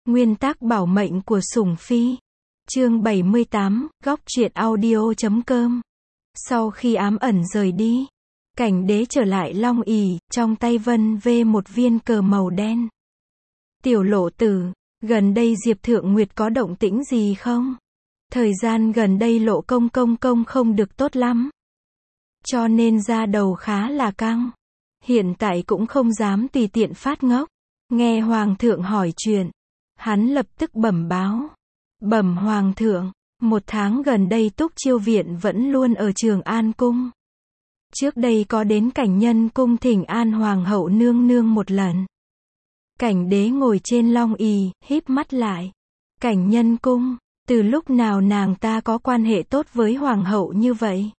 Nguyên tắc bảo mệnh của sủng phi. Chương 78, góc truyện audio.com. Sau khi ám ẩn rời đi, Cảnh Đế trở lại Long ỷ, trong tay vân vê một viên cờ màu đen. Tiểu Lộ Tử, gần đây Diệp Thượng Nguyệt có động tĩnh gì không? Thời gian gần đây Lộ công không được tốt lắm, cho nên da đầu khá là căng. Hiện tại cũng không dám tùy tiện phát ngốc. Nghe Hoàng thượng hỏi chuyện, hắn lập tức bẩm báo. Bẩm Hoàng thượng, 1 tháng gần đây Túc Chiêu Viện vẫn luôn ở Trường An Cung. Trước đây có đến Cảnh Nhân Cung thỉnh an Hoàng hậu nương nương một lần. Cảnh Đế ngồi trên long ỷ, híp mắt lại. Cảnh Nhân Cung, từ lúc nào nàng ta có quan hệ tốt với Hoàng hậu như vậy?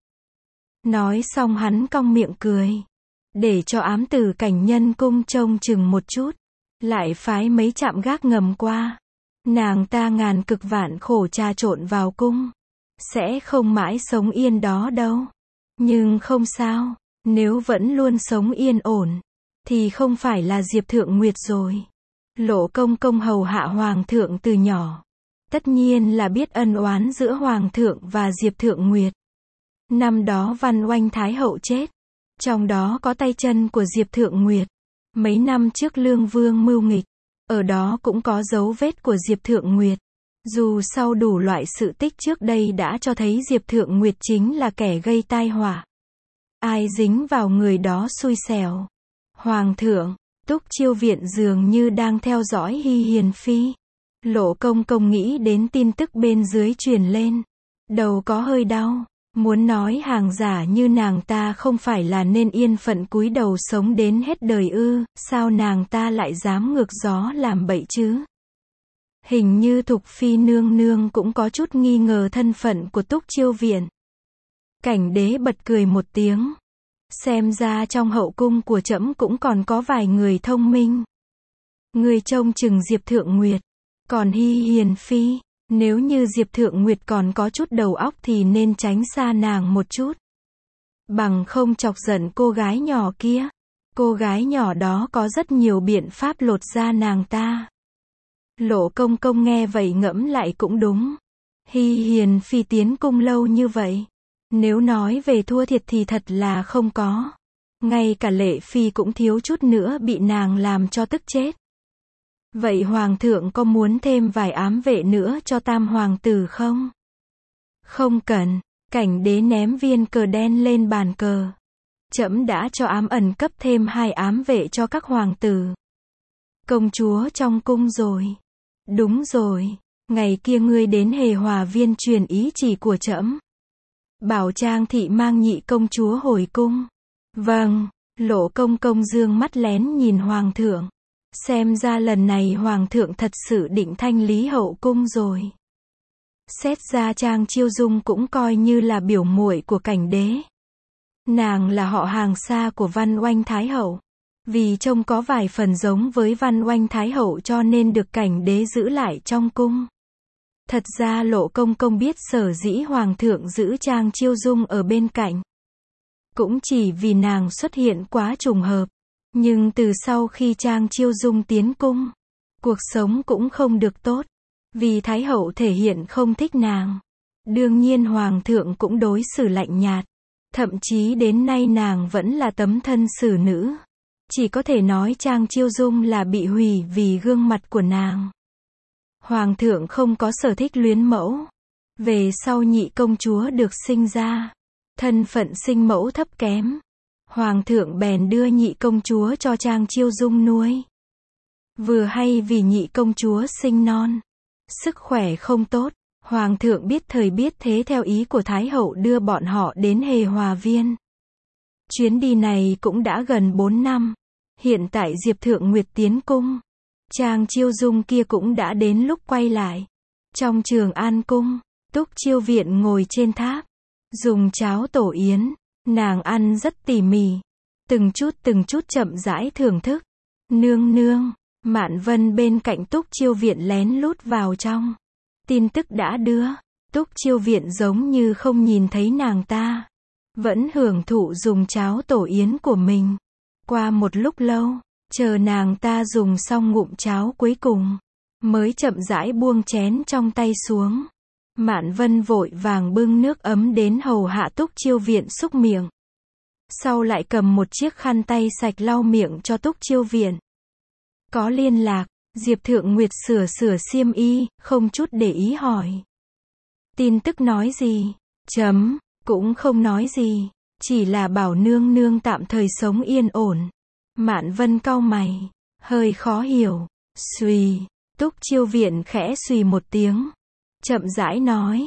Nói xong hắn cong miệng cười. Để cho ám tử Cảnh Nhân Cung trông chừng một chút, lại phái mấy trạm gác ngầm qua. Nàng ta ngàn cực vạn khổ trà trộn vào cung, sẽ không mãi sống yên đó đâu. Nhưng không sao, nếu vẫn luôn sống yên ổn, thì không phải là Diệp Thượng Nguyệt rồi. Lộ công hầu hạ Hoàng thượng từ nhỏ, tất nhiên là biết ân oán giữa Hoàng thượng và Diệp Thượng Nguyệt. Năm đó Văn Oanh Thái hậu chết, trong đó có tay chân của Diệp Thượng Nguyệt. Mấy năm trước Lương Vương mưu nghịch, ở đó cũng có dấu vết của Diệp Thượng Nguyệt. Dù sau đủ loại sự tích trước đây đã cho thấy Diệp Thượng Nguyệt chính là kẻ gây tai họa. Ai dính vào người đó xui xẻo. Hoàng thượng, Túc Chiêu Viện dường như đang theo dõi Hy Hiền Phi. Lộ công nghĩ đến tin tức bên dưới truyền lên, đầu có hơi đau. Muốn nói hàng giả như nàng ta không phải là nên yên phận cúi đầu sống đến hết đời ư? Sao nàng ta lại dám ngược gió làm bậy chứ? Hình như Thục Phi nương nương cũng có chút nghi ngờ thân phận của Túc Chiêu Viện. Cảnh Đế bật cười một tiếng. Xem ra trong hậu cung của trẫm cũng còn có vài người thông minh. Người trông chừng Diệp Thượng Nguyệt, còn Hy Hiền Phi, nếu như Diệp Thượng Nguyệt còn có chút đầu óc thì nên tránh xa nàng một chút. Bằng không chọc giận cô gái nhỏ kia. Cô gái nhỏ đó có rất nhiều biện pháp lột da nàng ta. Lộ công nghe vậy ngẫm lại cũng đúng. Hy Hiền Phi tiến cung lâu như vậy, nếu nói về thua thiệt thì thật là không có. Ngay cả Lệ Phi cũng thiếu chút nữa bị nàng làm cho tức chết. Vậy Hoàng thượng có muốn thêm vài ám vệ nữa cho tam hoàng tử không? Không cần. Cảnh Đế ném viên cờ đen lên bàn cờ. Trẫm đã cho ám ẩn cấp thêm 2 ám vệ cho các hoàng tử. Công chúa trong cung rồi. Đúng rồi, ngày kia ngươi đến Hề Hòa Viên truyền ý chỉ của trẫm, bảo Trang thị mang nhị công chúa hồi cung. Vâng. Lộ công dương mắt lén nhìn Hoàng thượng. Xem ra lần này Hoàng thượng thật sự định thanh lý hậu cung rồi. Xét ra Trang Chiêu Dung cũng coi như là biểu muội của Cảnh Đế. Nàng là họ hàng xa của Văn Oanh Thái hậu. Vì trông có vài phần giống với Văn Oanh Thái hậu cho nên được Cảnh Đế giữ lại trong cung. Thật ra Lộ công biết sở dĩ Hoàng thượng giữ Trang Chiêu Dung ở bên cạnh, cũng chỉ vì nàng xuất hiện quá trùng hợp. Nhưng từ sau khi Trang Chiêu Dung tiến cung, cuộc sống cũng không được tốt. Vì Thái hậu thể hiện không thích nàng, đương nhiên Hoàng thượng cũng đối xử lạnh nhạt. Thậm chí đến nay nàng vẫn là tấm thân xử nữ. Chỉ có thể nói Trang Chiêu Dung là bị hủy vì gương mặt của nàng. Hoàng thượng không có sở thích luyến mẫu. Về sau nhị công chúa được sinh ra, thân phận sinh mẫu thấp kém. Hoàng thượng bèn đưa nhị công chúa cho Trang Chiêu Dung nuôi. Vừa hay vì nhị công chúa sinh non, sức khỏe không tốt, Hoàng thượng biết thời biết thế theo ý của Thái hậu đưa bọn họ đến Hề Hòa Viên. Chuyến đi này cũng đã gần 4 năm. Hiện tại Diệp Thượng Nguyệt tiến cung, Trang Chiêu Dung kia cũng đã đến lúc quay lại. Trong Trường An Cung, Túc Chiêu Viện ngồi trên tháp, dùng cháo tổ yến. Nàng ăn rất tỉ mỉ, từng chút chậm rãi thưởng thức. Nương nương, Mạn Vân bên cạnh Túc Chiêu Viện lén lút vào trong. Tin tức đã đưa, Túc Chiêu Viện giống như không nhìn thấy nàng ta, vẫn hưởng thụ dùng cháo tổ yến của mình. Qua một lúc lâu, chờ nàng ta dùng xong ngụm cháo cuối cùng, mới chậm rãi buông chén trong tay xuống. Mạn Vân vội vàng bưng nước ấm đến hầu hạ Túc Chiêu Viện xúc miệng. Sau lại cầm một chiếc khăn tay sạch lau miệng cho Túc Chiêu Viện. Có liên lạc, Diệp Thượng Nguyệt sửa xiêm y, không chút để ý hỏi. Tin tức nói gì? Cũng không nói gì, chỉ là bảo nương nương tạm thời sống yên ổn. Mạn Vân cau mày, hơi khó hiểu. Xùy, Túc Chiêu Viện khẽ xùy một tiếng, chậm rãi nói.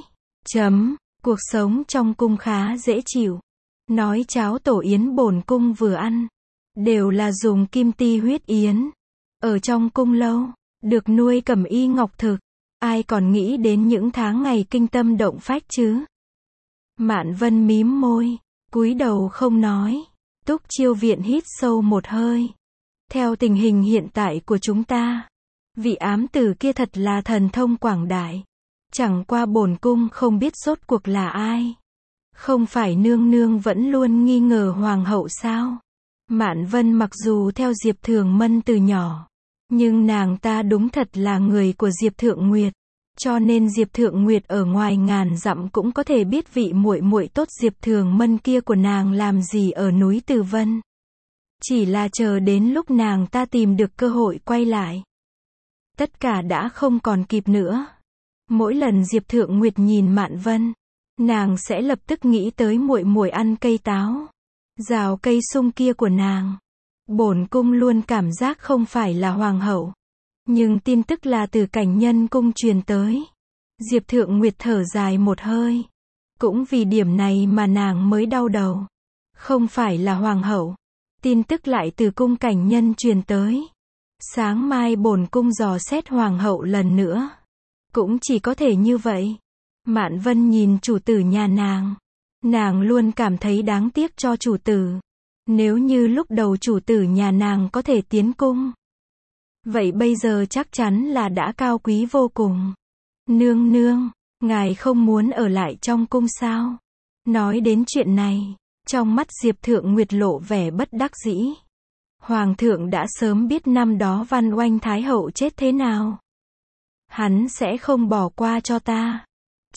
Cuộc sống trong cung khá dễ chịu. Nói cháo tổ yến bổn cung vừa ăn, đều là dùng kim ti huyết yến. Ở trong cung lâu, được nuôi cẩm y ngọc thực, ai còn nghĩ đến những tháng ngày kinh tâm động phách chứ? Mạn Vân mím môi, cúi đầu không nói. Túc Chiêu Viện hít sâu một hơi. Theo tình hình hiện tại của chúng ta, vị ám tử kia thật là thần thông quảng đại. Chẳng qua bổn cung không biết rốt cuộc là ai. Không phải nương nương vẫn luôn nghi ngờ hoàng hậu sao? Mạn Vân mặc dù theo Diệp Thường Mân từ nhỏ, nhưng nàng ta đúng thật là người của Diệp Thượng Nguyệt. Cho nên Diệp Thượng Nguyệt ở ngoài ngàn dặm cũng có thể biết vị muội muội tốt Diệp Thường Mân kia của nàng làm gì ở núi Từ Vân. Chỉ là chờ đến lúc nàng ta tìm được cơ hội quay lại, tất cả đã không còn kịp nữa. Mỗi lần Diệp Thượng Nguyệt nhìn Mạn Vân, nàng sẽ lập tức nghĩ tới muội muội ăn cây táo, rào cây sung kia của nàng. Bổn cung luôn cảm giác không phải là hoàng hậu, nhưng tin tức là từ Cảnh Nhân cung truyền tới. Diệp Thượng Nguyệt thở dài một hơi. Cũng vì điểm này mà nàng mới đau đầu. Không phải là hoàng hậu, tin tức lại từ cung Cảnh Nhân truyền tới. Sáng mai bổn cung dò xét hoàng hậu lần nữa. Cũng chỉ có thể như vậy. Mạn Vân nhìn chủ tử nhà nàng luôn cảm thấy đáng tiếc cho chủ tử. Nếu như lúc đầu chủ tử nhà nàng có thể tiến cung, vậy bây giờ chắc chắn là đã cao quý vô cùng. Nương nương, ngài không muốn ở lại trong cung sao? Nói đến chuyện này, trong mắt Diệp Thượng Nguyệt lộ vẻ bất đắc dĩ. Hoàng thượng đã sớm biết năm đó Văn Oanh Thái hậu chết thế nào. Hắn sẽ không bỏ qua cho ta.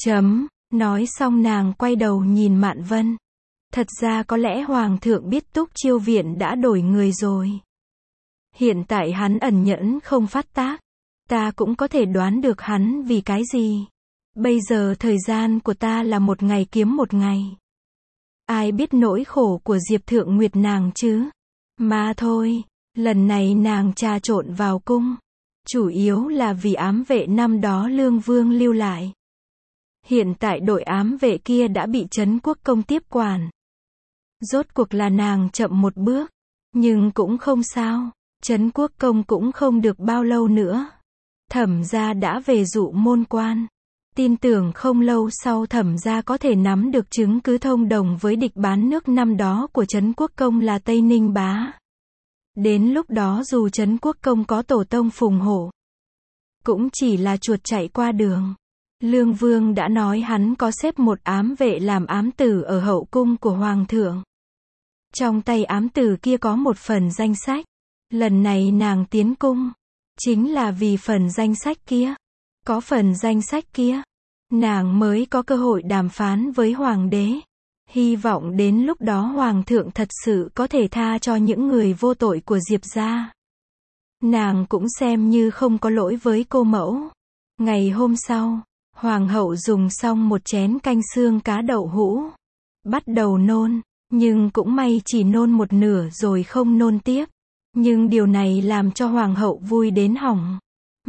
Nói xong nàng quay đầu nhìn Mạn Vân. Thật ra có lẽ Hoàng thượng biết Túc Chiêu Viện đã đổi người rồi. Hiện tại hắn ẩn nhẫn không phát tác. Ta cũng có thể đoán được hắn vì cái gì. Bây giờ thời gian của ta là một ngày kiếm một ngày. Ai biết nỗi khổ của Diệp Thượng Nguyệt nàng chứ? Mà thôi, lần này nàng trà trộn vào cung, chủ yếu là vì ám vệ năm đó Lương Vương lưu lại. Hiện tại đội ám vệ kia đã bị Trấn Quốc Công tiếp quản. Rốt cuộc là nàng chậm một bước, nhưng cũng không sao. Trấn Quốc Công cũng không được bao lâu nữa. Thẩm gia đã về dụ môn quan. Tin tưởng không lâu sau Thẩm gia có thể nắm được chứng cứ thông đồng với địch bán nước năm đó của Trấn Quốc Công là Tây Ninh Bá. Đến lúc đó dù Trấn Quốc Công có tổ tông phùng hổ, cũng chỉ là chuột chạy qua đường. Lương Vương đã nói hắn có xếp một ám vệ làm ám tử ở hậu cung của Hoàng thượng. Trong tay ám tử kia có một phần danh sách. Lần này nàng tiến cung, chính là vì phần danh sách kia. Có phần danh sách kia, nàng mới có cơ hội đàm phán với Hoàng đế. Hy vọng đến lúc đó Hoàng thượng thật sự có thể tha cho những người vô tội của Diệp gia. Nàng cũng xem như không có lỗi với cô mẫu. Ngày hôm sau, Hoàng hậu dùng xong một chén canh xương cá đậu hũ. Bắt đầu nôn, nhưng cũng may chỉ nôn một nửa rồi không nôn tiếp. Nhưng điều này làm cho Hoàng hậu vui đến hỏng.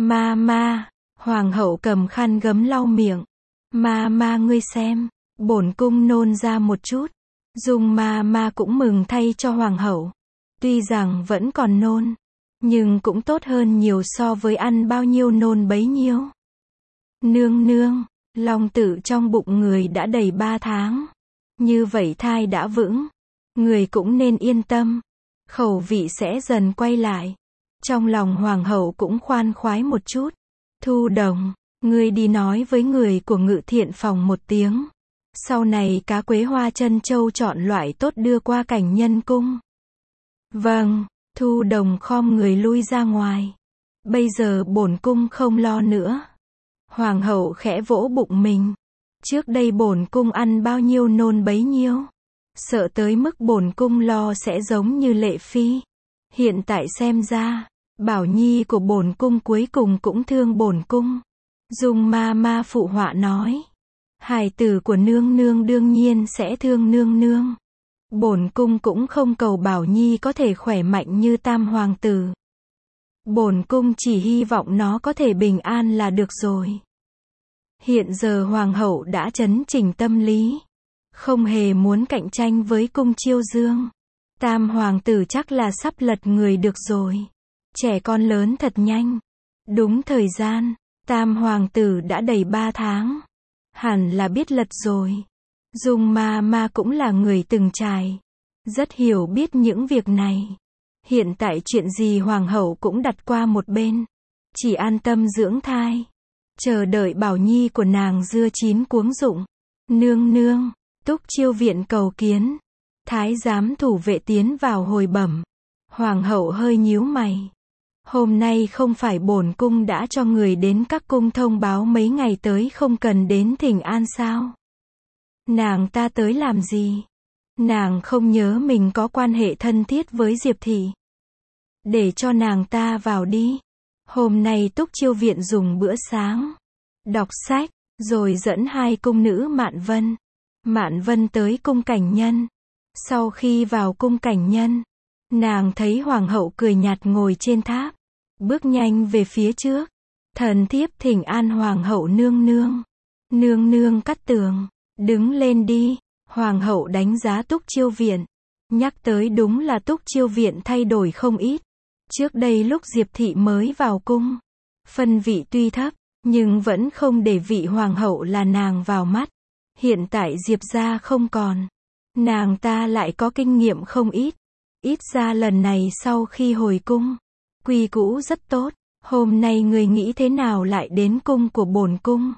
Ma, Hoàng hậu cầm khăn gấm lau miệng. Ma ngươi xem, bổn cung nôn ra một chút. Dung ma cũng mừng thay cho Hoàng hậu. Tuy rằng vẫn còn nôn, nhưng cũng tốt hơn nhiều so với ăn bao nhiêu nôn bấy nhiêu. Nương, long tử trong bụng người đã đầy 3 tháng. Như vậy thai đã vững, người cũng nên yên tâm. Khẩu vị sẽ dần quay lại. Trong lòng Hoàng hậu cũng khoan khoái một chút. Thu Đồng, ngươi đi nói với người của Ngự Thiện phòng một tiếng. Sau này cá quế hoa trân châu chọn loại tốt đưa qua Cảnh Nhân cung. Vâng, Thu Đồng khom người lui ra ngoài. Bây giờ bổn cung không lo nữa. Hoàng hậu khẽ vỗ bụng mình. Trước đây bổn cung ăn bao nhiêu nôn bấy nhiêu. Sợ tới mức bổn cung lo sẽ giống như Lệ Phi. Hiện tại xem ra, Bảo Nhi của bổn cung cuối cùng cũng thương bổn cung. Dung ma ma phụ họa nói. Hài tử của nương nương đương nhiên sẽ thương nương nương. Bổn cung cũng không cầu Bảo Nhi có thể khỏe mạnh như tam hoàng tử. Bổn cung chỉ hy vọng nó có thể bình an là được rồi. Hiện giờ hoàng hậu đã trấn chỉnh tâm lý. Không hề muốn cạnh tranh với cung Chiêu Dương. Tam hoàng tử chắc là sắp lật người được rồi. Trẻ con lớn thật nhanh. Đúng thời gian, tam hoàng tử đã đầy 3 tháng. Hẳn là biết lật rồi. Dung ma ma cũng là người từng trải. Rất hiểu biết những việc này. Hiện tại chuyện gì hoàng hậu cũng đặt qua một bên. Chỉ an tâm dưỡng thai. Chờ đợi Bảo Nhi của nàng dưa chín cuống rụng. Nương nương, Túc Chiêu viện cầu kiến. Thái giám thủ vệ tiến vào hồi bẩm. Hoàng hậu hơi nhíu mày. Hôm nay không phải bổn cung đã cho người đến các cung thông báo mấy ngày tới không cần đến thỉnh an sao? Nàng ta tới làm gì? Nàng không nhớ mình có quan hệ thân thiết với Diệp Thị. Để cho nàng ta vào đi. Hôm nay Túc Chiêu viện dùng bữa sáng, đọc sách, rồi dẫn 2 cung nữ Mạn Vân. Mạn Vân tới cung Cảnh Nhân. Sau khi vào cung Cảnh Nhân, nàng thấy hoàng hậu cười nhạt ngồi trên tháp, bước nhanh về phía trước. Thần thiếp thỉnh an hoàng hậu nương nương. Nương nương Cát Tường, đứng lên đi. Hoàng hậu đánh giá Túc Chiêu viện. Nhắc tới đúng là Túc Chiêu viện thay đổi không ít. Trước đây lúc Diệp Thị mới vào cung, phân vị tuy thấp, nhưng vẫn không để vị hoàng hậu là nàng vào mắt. Hiện tại Diệp gia không còn. Nàng ta lại có kinh nghiệm không ít. Ít ra lần này sau khi hồi cung, quy cũ rất tốt. Hôm nay người nghĩ thế nào lại đến cung của bổn cung?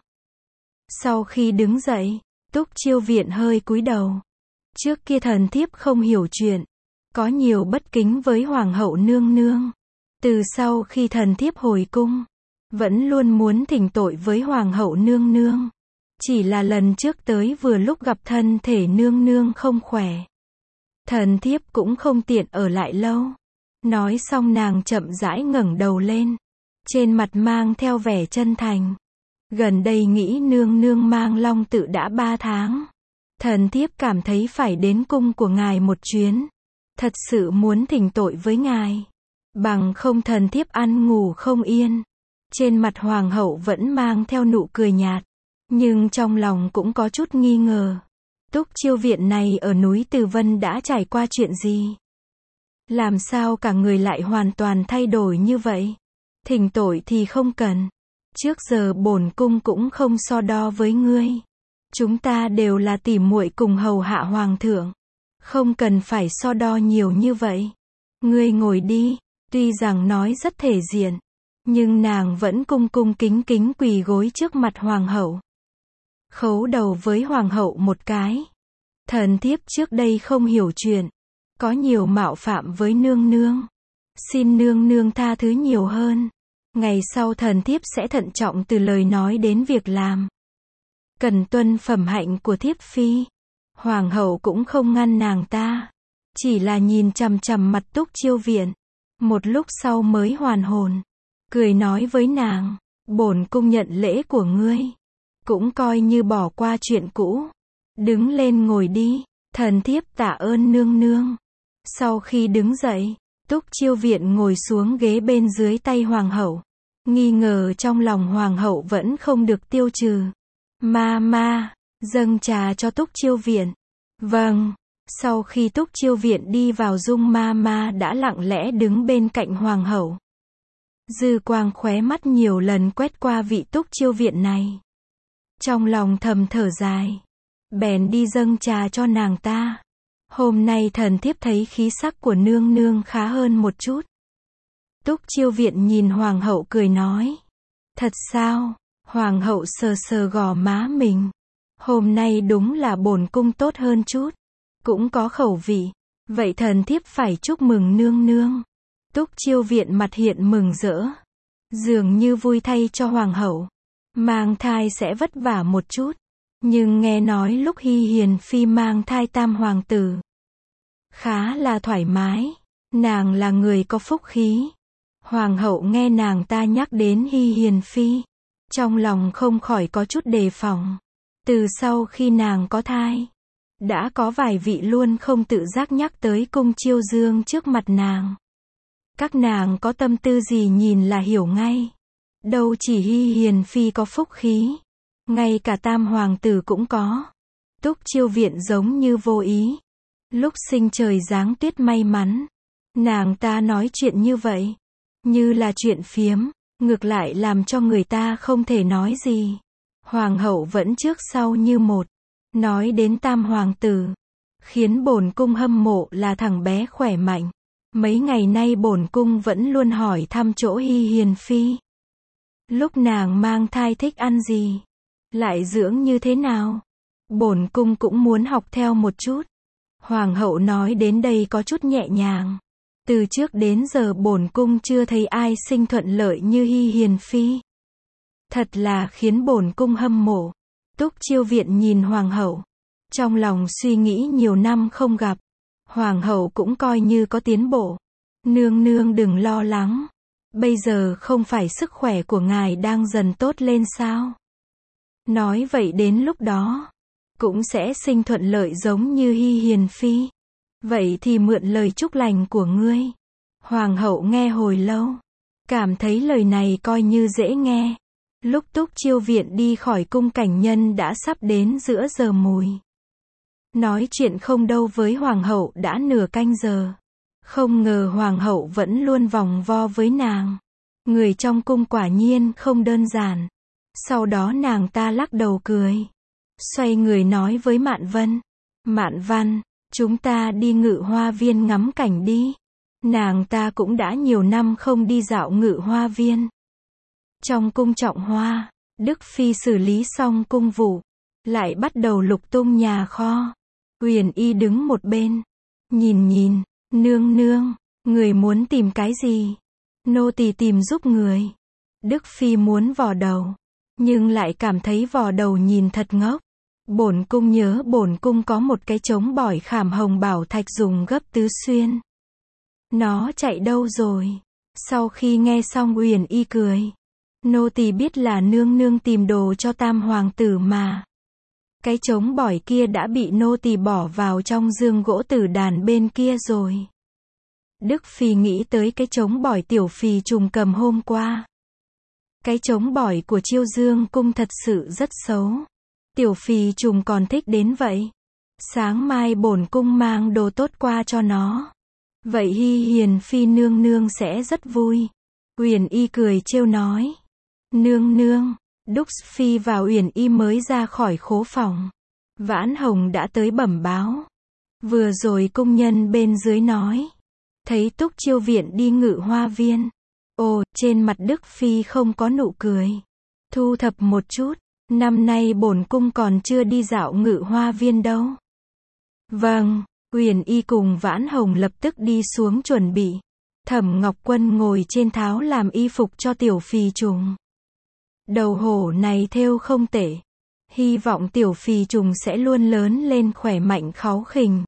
Sau khi đứng dậy, Túc Chiêu viện hơi cúi đầu. Trước kia thần thiếp không hiểu chuyện, có nhiều bất kính với hoàng hậu nương nương. Từ sau khi thần thiếp hồi cung, vẫn luôn muốn thỉnh tội với hoàng hậu nương nương. Chỉ là lần trước tới vừa lúc gặp thân thể nương nương không khỏe. Thần thiếp cũng không tiện ở lại lâu. Nói xong nàng chậm rãi ngẩng đầu lên. Trên mặt mang theo vẻ chân thành. Gần đây nghĩ nương nương mang long tự đã 3 tháng. Thần thiếp cảm thấy phải đến cung của ngài một chuyến. Thật sự muốn thỉnh tội với ngài. Bằng không thần thiếp ăn ngủ không yên. Trên mặt hoàng hậu vẫn mang theo nụ cười nhạt. Nhưng trong lòng cũng có chút nghi ngờ. Túc Chiêu viện này ở núi Từ Vân đã trải qua chuyện gì? Làm sao cả người lại hoàn toàn thay đổi như vậy? Thỉnh tội thì không cần. Trước giờ bổn cung cũng không so đo với ngươi. Chúng ta đều là tỉ muội cùng hầu hạ hoàng thượng. Không cần phải so đo nhiều như vậy. Ngươi ngồi đi. Tuy rằng nói rất thể diện, nhưng nàng vẫn cung cung kính kính quỳ gối trước mặt hoàng hậu. Khấu đầu với hoàng hậu một cái. Thần thiếp trước đây không hiểu chuyện. Có nhiều mạo phạm với nương nương. Xin nương nương tha thứ nhiều hơn. Ngày sau thần thiếp sẽ thận trọng từ lời nói đến việc làm. Cần tuân phẩm hạnh của thiếp phi. Hoàng hậu cũng không ngăn nàng ta. Chỉ là nhìn chằm chằm mặt Túc Chiêu viện. Một lúc sau mới hoàn hồn. Cười nói với nàng. Bổn cung nhận lễ của ngươi. Cũng coi như bỏ qua chuyện cũ. Đứng lên ngồi đi. Thần thiếp tạ ơn nương nương. Sau khi đứng dậy, Túc Chiêu viện ngồi xuống ghế bên dưới tay hoàng hậu. Nghi ngờ trong lòng hoàng hậu vẫn không được tiêu trừ. Ma, dâng trà cho Túc Chiêu viện. Vâng. Sau khi Túc Chiêu viện đi vào, Dung ma đã lặng lẽ đứng bên cạnh hoàng hậu. Dư quang khóe mắt nhiều lần quét qua vị Túc Chiêu viện này. Trong lòng thầm thở dài. Bèn đi dâng trà cho nàng ta. Hôm nay thần thiếp thấy khí sắc của nương nương khá hơn một chút. Túc Chiêu viện nhìn hoàng hậu cười nói. Thật sao? Hoàng hậu sờ sờ gò má mình. Hôm nay đúng là bổn cung tốt hơn chút. Cũng có khẩu vị. Vậy thần thiếp phải chúc mừng nương nương. Túc Chiêu viện mặt hiện mừng rỡ. Dường như vui thay cho hoàng hậu. Mang thai sẽ vất vả một chút. Nhưng nghe nói lúc Hi Hiền Phi mang thai tam hoàng tử, khá là thoải mái. Nàng là người có phúc khí. Hoàng hậu nghe nàng ta nhắc đến Hi Hiền Phi, trong lòng không khỏi có chút đề phòng. Từ sau khi nàng có thai, đã có vài vị luôn không tự giác nhắc tới cung Chiêu Dương trước mặt nàng. Các nàng có tâm tư gì nhìn là hiểu ngay. Đâu chỉ Hi Hiền Phi có phúc khí, ngay cả tam hoàng tử cũng có. Túc Chiêu Viện giống như vô ý. Lúc sinh trời giáng tuyết may mắn, nàng ta nói chuyện như vậy, như là chuyện phiếm, ngược lại làm cho người ta không thể nói gì. Hoàng hậu vẫn trước sau như một. Nói đến tam hoàng tử, khiến bổn cung hâm mộ là thằng bé khỏe mạnh. Mấy ngày nay bổn cung vẫn luôn hỏi thăm chỗ Hi Hiền Phi. Lúc nàng mang thai thích ăn gì? Lại dưỡng như thế nào? Bổn cung cũng muốn học theo một chút. Hoàng hậu nói đến đây có chút nhẹ nhàng. Từ trước đến giờ bổn cung chưa thấy ai sinh thuận lợi như Hi Hiền Phi. Thật là khiến bổn cung hâm mộ. Túc Chiêu Viện nhìn hoàng hậu, trong lòng suy nghĩ nhiều năm không gặp. Hoàng hậu cũng coi như có tiến bộ. Nương nương đừng lo lắng. Bây giờ không phải sức khỏe của ngài đang dần tốt lên sao? Nói vậy đến lúc đó, cũng sẽ sinh thuận lợi giống như Hi Hiền Phi. Vậy thì mượn lời chúc lành của ngươi. Hoàng hậu nghe hồi lâu, cảm thấy lời này coi như dễ nghe. Lúc Túc Chiêu Viện đi khỏi cung cảnh nhân đã sắp đến giữa giờ mùi. Nói chuyện không đâu với hoàng hậu đã nửa canh giờ. Không ngờ hoàng hậu vẫn luôn vòng vo với nàng. Người trong cung quả nhiên không đơn giản. Sau đó nàng ta lắc đầu cười, xoay người nói với Mạn Vân. Mạn Văn, chúng ta đi Ngự Hoa Viên ngắm cảnh đi. Nàng ta cũng đã nhiều năm không đi dạo Ngự Hoa Viên. Trong cung Trọng Hoa, Đức Phi xử lý xong cung vụ, lại bắt đầu lục tung nhà kho. Uyển Y đứng một bên, nhìn, nương nương, người muốn tìm cái gì? Nô tỳ tìm giúp người. Đức Phi muốn vò đầu, nhưng lại cảm thấy vò đầu nhìn thật ngốc. Bổn cung nhớ bổn cung có một cái trống bỏi khảm hồng bảo thạch dùng gấp tứ xuyên. Nó chạy đâu rồi? Sau khi nghe xong Uyển Y cười. Nô tỳ biết là nương nương tìm đồ cho tam hoàng tử mà. Cái trống bỏi kia đã bị nô tỳ bỏ vào trong giường gỗ tử đàn bên kia rồi. Đức Phi nghĩ tới cái trống bỏi tiểu phì trùng cầm hôm qua. Cái trống bỏi của Chiêu Dương cung thật sự rất xấu. Tiểu phì trùng còn thích đến vậy. Sáng mai bổn cung mang đồ tốt qua cho nó. Vậy Hi Hiền Phi nương nương sẽ rất vui. Uyển Y cười trêu nói. Nương nương. Đúc Phi và Uyển Y mới ra khỏi khố phòng. Vãn Hồng đã tới bẩm báo. Vừa rồi cung nhân bên dưới nói, thấy Túc Chiêu Viện đi Ngự Hoa Viên. Ồ, trên mặt Đức Phi không có nụ cười. Thu thập một chút, năm nay bổn cung còn chưa đi dạo Ngự Hoa Viên đâu. Vâng, Uyển Y cùng Vãn Hồng lập tức đi xuống chuẩn bị. Thẩm Ngọc Quân ngồi trên tháo làm y phục cho tiểu phì trùng. Đầu hổ này thêu không tệ. Hy vọng tiểu phì trùng sẽ luôn lớn lên khỏe mạnh kháu khỉnh.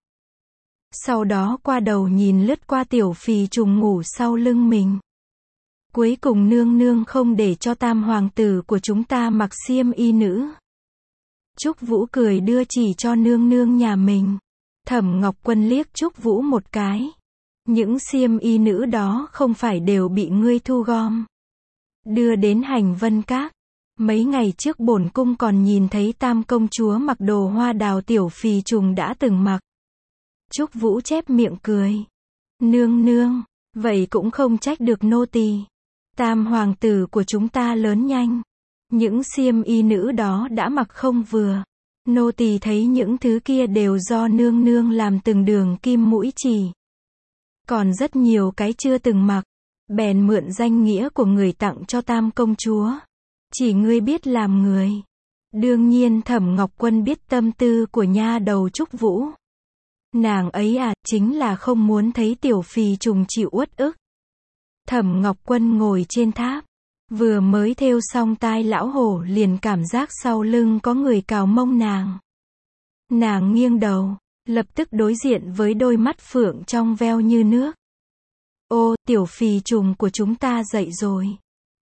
Sau đó qua đầu nhìn lướt qua tiểu phì trùng ngủ sau lưng mình. Cuối cùng nương nương không để cho tam hoàng tử của chúng ta mặc xiêm y nữ. Trúc Vũ cười đưa chỉ cho nương nương nhà mình. Thẩm Ngọc Quân liếc Trúc Vũ một cái. Những xiêm y nữ đó không phải đều bị ngươi thu gom, đưa đến Hành Vân Các. Mấy ngày trước bổn cung còn nhìn thấy tam công chúa mặc đồ hoa đào tiểu phì trùng đã từng mặc. Trúc Vũ chép miệng cười. Nương nương, vậy cũng không trách được nô tỳ. Tam hoàng tử của chúng ta lớn nhanh. Những xiêm y nữ đó đã mặc không vừa. Nô tỳ thấy những thứ kia đều do nương nương làm từng đường kim mũi chỉ. Còn rất nhiều cái chưa từng mặc. Bèn mượn danh nghĩa của người tặng cho tam công chúa. Chỉ ngươi biết làm người. Đương nhiên Thẩm Ngọc Quân biết tâm tư của nha đầu Trúc Vũ. Nàng ấy chính là không muốn thấy tiểu phì trùng chịu uất ức. Thẩm Ngọc Quân ngồi trên tháp, Vừa mới thêu xong tai lão hổ liền cảm giác sau lưng có người cào mông nàng. Nàng nghiêng đầu, lập tức đối diện với đôi mắt phượng trong veo như nước. Ô, tiểu phì trùng của chúng ta dậy rồi.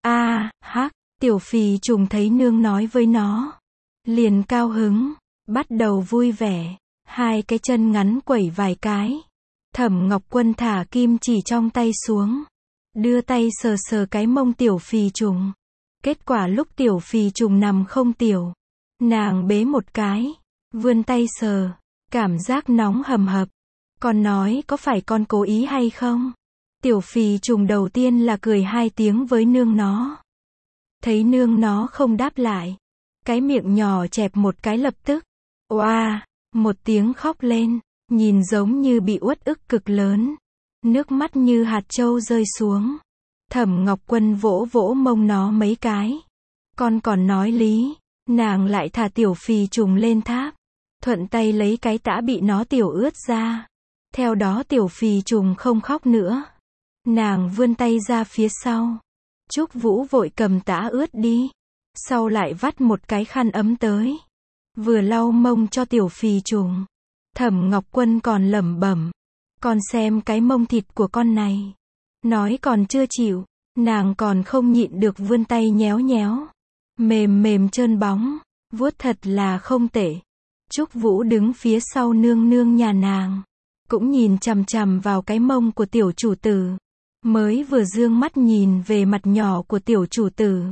Hắc, tiểu phì trùng thấy nương nói với nó. Liền cao hứng, bắt đầu vui vẻ, hai cái chân ngắn quẩy vài cái. Thẩm Ngọc Quân thả kim chỉ trong tay xuống, đưa tay sờ sờ cái mông tiểu phì trùng. Kết quả lúc tiểu phì trùng nằm không tiểu, nàng bế một cái, vươn tay sờ, cảm giác nóng hầm hập. Còn nói có phải con cố ý hay không? Tiểu phì trùng đầu tiên là cười hai tiếng với nương nó. Thấy nương nó không đáp lại, cái miệng nhỏ chẹp một cái lập tức, oa, một tiếng khóc lên, nhìn giống như bị uất ức cực lớn. Nước mắt như hạt trâu rơi xuống. Thẩm Ngọc Quân vỗ vỗ mông nó mấy cái. Con còn nói lý, nàng lại thả tiểu phì trùng lên tháp. Thuận tay lấy cái tã bị nó tiểu ướt ra. Theo đó tiểu phì trùng không khóc nữa. Nàng vươn tay ra phía sau. Trúc Vũ vội cầm tã ướt đi. Sau lại vắt một cái khăn ấm tới. Vừa lau mông cho tiểu phì trùng. Thẩm Ngọc Quân còn lẩm bẩm. Con xem cái mông thịt của con này. Nói còn chưa chịu. Nàng còn không nhịn được vươn tay nhéo nhéo. Mềm mềm trơn bóng. Vuốt thật là không tệ. Trúc Vũ đứng phía sau nương nương nhà nàng. Cũng nhìn chằm chằm vào cái mông của tiểu chủ tử. Mới vừa dương mắt nhìn về mặt nhỏ của tiểu chủ tử.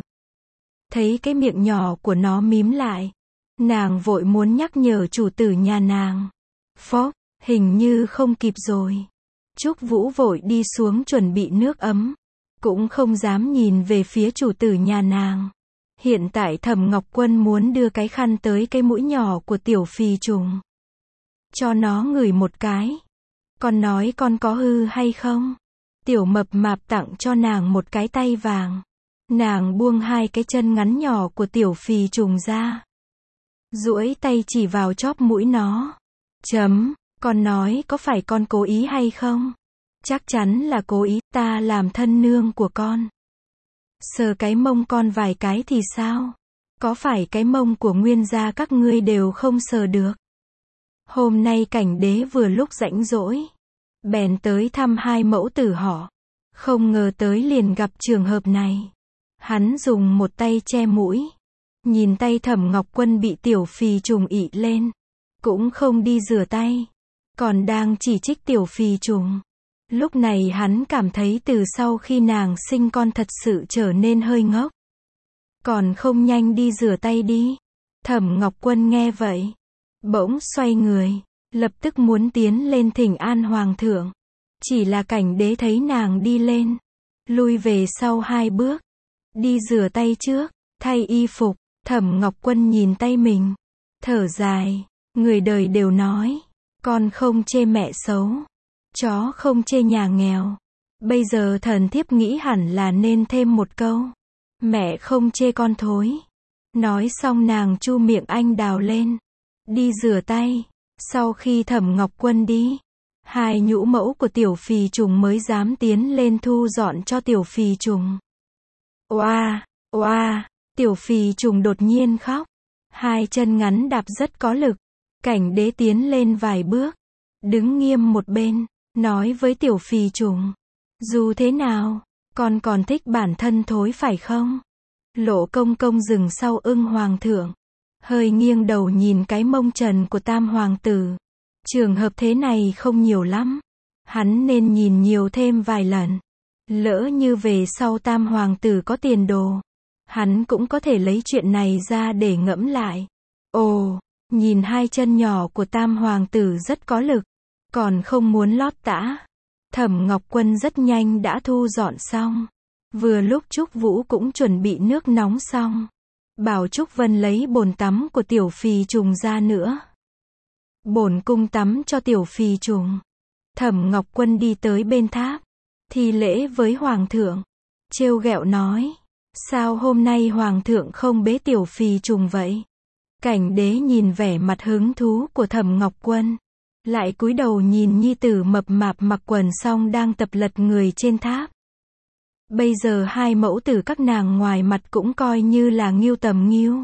Thấy cái miệng nhỏ của nó mím lại. Nàng vội muốn nhắc nhở chủ tử nhà nàng. Phốc, hình như không kịp rồi. Trúc Vũ vội đi xuống chuẩn bị nước ấm. Cũng không dám nhìn về phía chủ tử nhà nàng. Hiện tại Thẩm Ngọc Quân muốn đưa cái khăn tới cái mũi nhỏ của tiểu phì trùng. Cho nó ngửi một cái. Con nói con có hư hay không? Tiểu mập mạp tặng cho nàng một cái tay vàng. Nàng buông hai cái chân ngắn nhỏ của tiểu phì trùng ra. Duỗi tay chỉ vào chóp mũi nó. Con nói có phải con cố ý hay không? Chắc chắn là cố ý, ta làm thân nương của con. Sờ cái mông con vài cái thì sao? Có phải cái mông của nguyên gia các ngươi đều không sờ được? Hôm nay Cảnh Đế vừa lúc rảnh rỗi, bèn tới thăm hai mẫu tử họ. Không ngờ tới liền gặp trường hợp này. Hắn dùng một tay che mũi. Nhìn tay Thẩm Ngọc Quân bị tiểu phì trùng ị lên. Cũng không đi rửa tay. Còn đang chỉ trích tiểu phì trùng. Lúc này hắn cảm thấy từ sau khi nàng sinh con thật sự trở nên hơi ngốc. Còn không nhanh đi rửa tay đi. Thẩm Ngọc Quân nghe vậy. Bỗng xoay người. Lập tức muốn tiến lên thỉnh an hoàng thượng. Chỉ là Cảnh Đế thấy nàng đi lên. Lui về sau hai bước. Đi rửa tay trước. Thay y phục. Thẩm Ngọc Quân nhìn tay mình. Thở dài. Người đời đều nói. Con không chê mẹ xấu. Chó không chê nhà nghèo. Bây giờ thần thiếp nghĩ hẳn là nên thêm một câu. Mẹ không chê con thối. Nói xong nàng chu miệng anh đào lên. Đi rửa tay. Sau khi Thẩm Ngọc Quân đi, hai nhũ mẫu của tiểu phì trùng mới dám tiến lên thu dọn cho tiểu phì trùng. Oa, oa, tiểu phì trùng đột nhiên khóc. Hai chân ngắn đạp rất có lực. Cảnh Đế tiến lên vài bước. Đứng nghiêm một bên. Nói với tiểu phì trùng. Dù thế nào, con còn thích bản thân thối phải không? Lộ công công dừng sau ưng hoàng thượng. Hơi nghiêng đầu nhìn cái mông trần của tam hoàng tử. Trường hợp thế này không nhiều lắm. Hắn nên nhìn nhiều thêm vài lần. Lỡ như về sau tam hoàng tử có tiền đồ. Hắn cũng có thể lấy chuyện này ra để ngẫm lại. Ồ, nhìn hai chân nhỏ của tam hoàng tử rất có lực. Còn không muốn lót tã. Thẩm Ngọc Quân rất nhanh đã thu dọn xong. Vừa lúc Trúc Vũ cũng chuẩn bị nước nóng xong. Bảo Trúc Vân lấy bồn tắm của tiểu phì trùng ra nữa. Bổn cung tắm cho tiểu phì trùng. Thẩm Ngọc Quân đi tới bên tháp. Thi lễ với hoàng thượng. Trêu ghẹo nói. Sao hôm nay hoàng thượng không bế tiểu phì trùng vậy? Cảnh Đế nhìn vẻ mặt hứng thú của Thẩm Ngọc Quân. Lại cúi đầu nhìn nhi tử mập mạp mặc quần xong đang tập lật người trên tháp. Bây giờ hai mẫu tử các nàng ngoài mặt cũng coi như là nghiêu tầm nghiêu,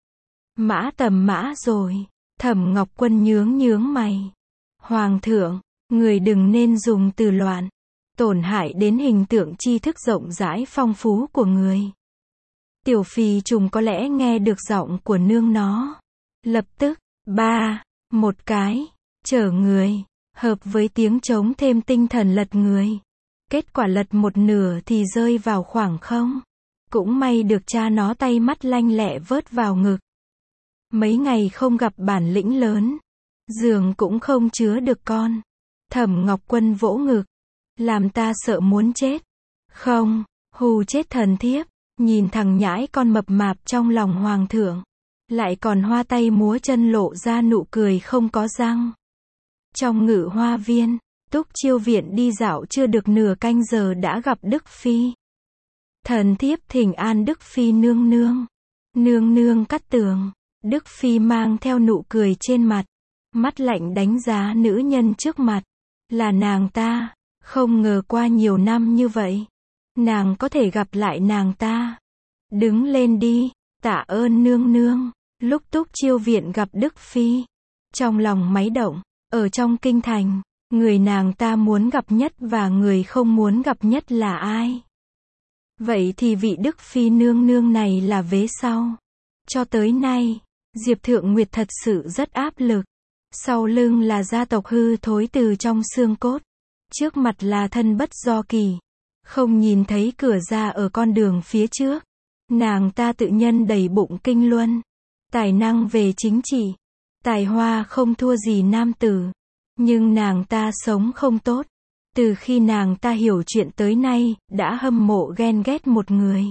mã tầm mã rồi. Thẩm Ngọc Quân nhướng nhướng mày. Hoàng thượng, người đừng nên dùng từ loạn, tổn hại đến hình tượng tri thức rộng rãi phong phú của người. Tiểu Phì Trùng có lẽ nghe được giọng của nương nó. Lập tức, ba, một cái, chở người, hợp với tiếng trống thêm tinh thần lật người. Kết quả lật một nửa thì rơi vào khoảng không. Cũng may được cha nó tay mắt lanh lẹ vớt vào ngực. Mấy ngày không gặp bản lĩnh lớn, giường cũng không chứa được con. Thẩm Ngọc Quân vỗ ngực, làm ta sợ muốn chết. Không, hù chết thần thiếp. Nhìn thằng nhãi con mập mạp trong lòng hoàng thượng, lại còn hoa tay múa chân lộ ra nụ cười không có răng. Trong Ngự Hoa Viên, Túc Chiêu Viện đi dạo chưa được nửa canh giờ đã gặp Đức Phi. Thần thiếp thỉnh an Đức Phi nương nương. Nương nương cắt tường. Đức Phi mang theo nụ cười trên mặt, mắt lạnh đánh giá nữ nhân trước mặt. Là nàng ta, không ngờ qua nhiều năm như vậy, nàng có thể gặp lại nàng ta. Đứng lên đi, tạ ơn nương nương. Lúc Túc Chiêu Viện gặp Đức Phi, trong lòng máy động, ở trong kinh thành, người nàng ta muốn gặp nhất và người không muốn gặp nhất là ai? Vậy thì vị Đức Phi nương nương này là vế sau. Cho tới nay, Diệp Thượng Nguyệt thật sự rất áp lực. Sau lưng là gia tộc hư thối từ trong xương cốt, trước mặt là thân bất do kỳ. Không nhìn thấy cửa ra ở con đường phía trước. Nàng ta tự nhân đầy bụng kinh luân. Tài năng về chính trị, tài hoa không thua gì nam tử. Nhưng nàng ta sống không tốt. Từ khi nàng ta hiểu chuyện tới nay, đã hâm mộ ghen ghét một người.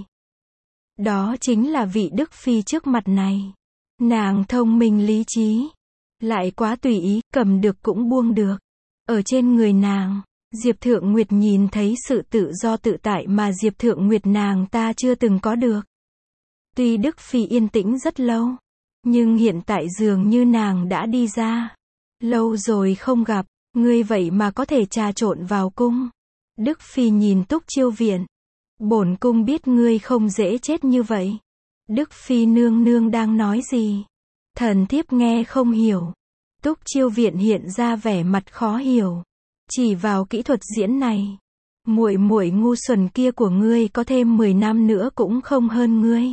Đó chính là vị Đức Phi trước mặt này. Nàng thông minh lý trí, lại quá tùy ý, cầm được cũng buông được. Ở trên người nàng, Diệp Thượng Nguyệt nhìn thấy sự tự do tự tại mà Diệp Thượng Nguyệt nàng ta chưa từng có được. Tuy Đức Phi yên tĩnh rất lâu, nhưng hiện tại dường như nàng đã đi ra. Lâu rồi không gặp, ngươi vậy mà có thể trà trộn vào cung. Đức Phi nhìn Túc Chiêu Viện. Bổn cung biết ngươi không dễ chết như vậy. Đức Phi nương nương đang nói gì? Thần thiếp nghe không hiểu. Túc Chiêu Viện hiện ra vẻ mặt khó hiểu. Chỉ vào kỹ thuật diễn này, muội muội ngu xuẩn kia của ngươi có thêm 10 năm nữa cũng không hơn ngươi.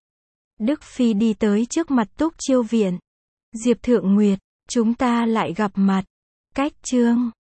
Đức Phi đi tới trước mặt Túc Chiêu Viện. Diệp Thượng Nguyệt, chúng ta lại gặp mặt. Cách chương